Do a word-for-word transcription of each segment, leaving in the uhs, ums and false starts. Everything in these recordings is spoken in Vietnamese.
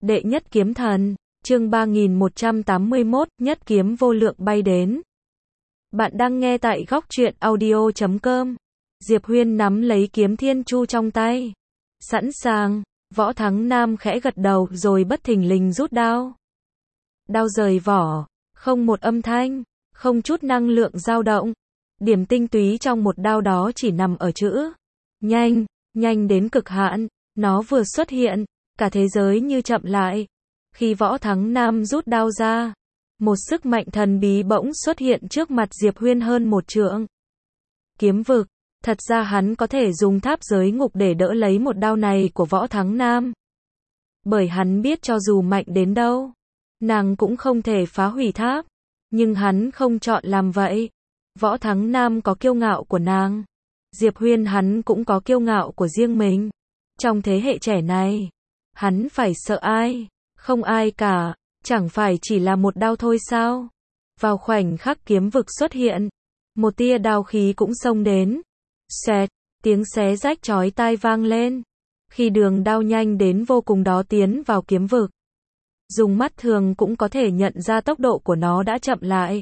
Đệ nhất kiếm thần, chương ba nghìn một trăm tám mươi mốt, nhất kiếm vô lượng bay đến. Bạn đang nghe tại góc truyện audio chấm com. Diệp Huyên nắm lấy kiếm thiên chu trong tay. Sẵn sàng, Võ Thắng Nam khẽ gật đầu rồi bất thình lình rút đao. Đao rời vỏ, không một âm thanh, không chút năng lượng dao động. Điểm tinh túy trong một đao đó chỉ nằm ở chữ nhanh, nhanh đến cực hạn. Nó vừa xuất hiện, cả thế giới như chậm lại. Khi Võ Thắng Nam rút đao ra, một sức mạnh thần bí bỗng xuất hiện trước mặt Diệp Huyên hơn một trượng. Kiếm vực, thật ra hắn có thể dùng tháp giới ngục để đỡ lấy một đao này của Võ Thắng Nam. Bởi hắn biết cho dù mạnh đến đâu, nàng cũng không thể phá hủy tháp. Nhưng hắn không chọn làm vậy. Võ Thắng Nam có kiêu ngạo của nàng. Diệp Huyên hắn cũng có kiêu ngạo của riêng mình. Trong thế hệ trẻ này, hắn phải sợ ai? Không ai cả, chẳng phải chỉ là một đao thôi sao? Vào khoảnh khắc kiếm vực xuất hiện, một tia đao khí cũng xông đến. Xẹt, tiếng xé rách chói tai vang lên. Khi đường đao nhanh đến vô cùng đó tiến vào kiếm vực. Dùng mắt thường cũng có thể nhận ra tốc độ của nó đã chậm lại.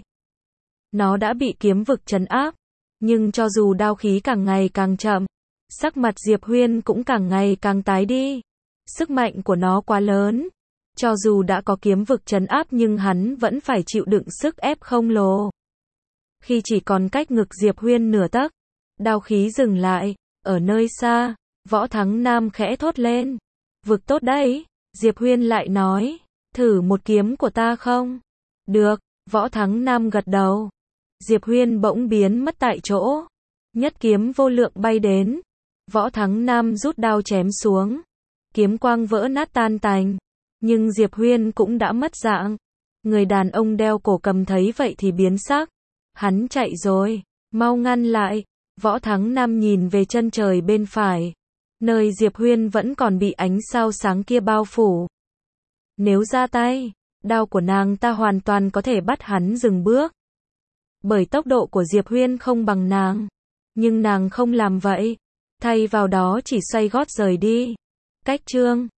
Nó đã bị kiếm vực trấn áp, nhưng cho dù đao khí càng ngày càng chậm, sắc mặt Diệp Huyên cũng càng ngày càng tái đi. Sức mạnh của nó quá lớn. Cho dù đã có kiếm vực trấn áp nhưng hắn vẫn phải chịu đựng sức ép khổng lồ. Khi chỉ còn cách ngực Diệp Huyên nửa tấc, đao khí dừng lại. Ở nơi xa, Võ Thắng Nam khẽ thốt lên. Vực tốt đấy, Diệp Huyên lại nói. Thử một kiếm của ta không? Được, Võ Thắng Nam gật đầu. Diệp Huyên bỗng biến mất tại chỗ. Nhất kiếm vô lượng bay đến. Võ Thắng Nam rút đao chém xuống. Kiếm quang vỡ nát tan tành. Nhưng Diệp Huyên cũng đã mất dạng. Người đàn ông đeo cổ cầm thấy vậy thì biến sắc. Hắn chạy rồi, mau ngăn lại. Võ Thắng Nam nhìn về chân trời bên phải. Nơi Diệp Huyên vẫn còn bị ánh sao sáng kia bao phủ. Nếu ra tay, đao của nàng ta hoàn toàn có thể bắt hắn dừng bước. Bởi tốc độ của Diệp Huyên không bằng nàng. Nhưng nàng không làm vậy. Thay vào đó chỉ xoay gót rời đi. Cách chương